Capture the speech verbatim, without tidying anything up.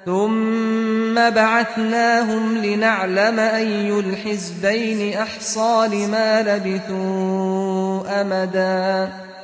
ثُمَّ بَعَثْنَاهُمْ لِنَعْلَمَ أَيُّ الْحِزْبَيْنِ أَحْصَىٰ لِمَا لَبِثُوا أَمَدًا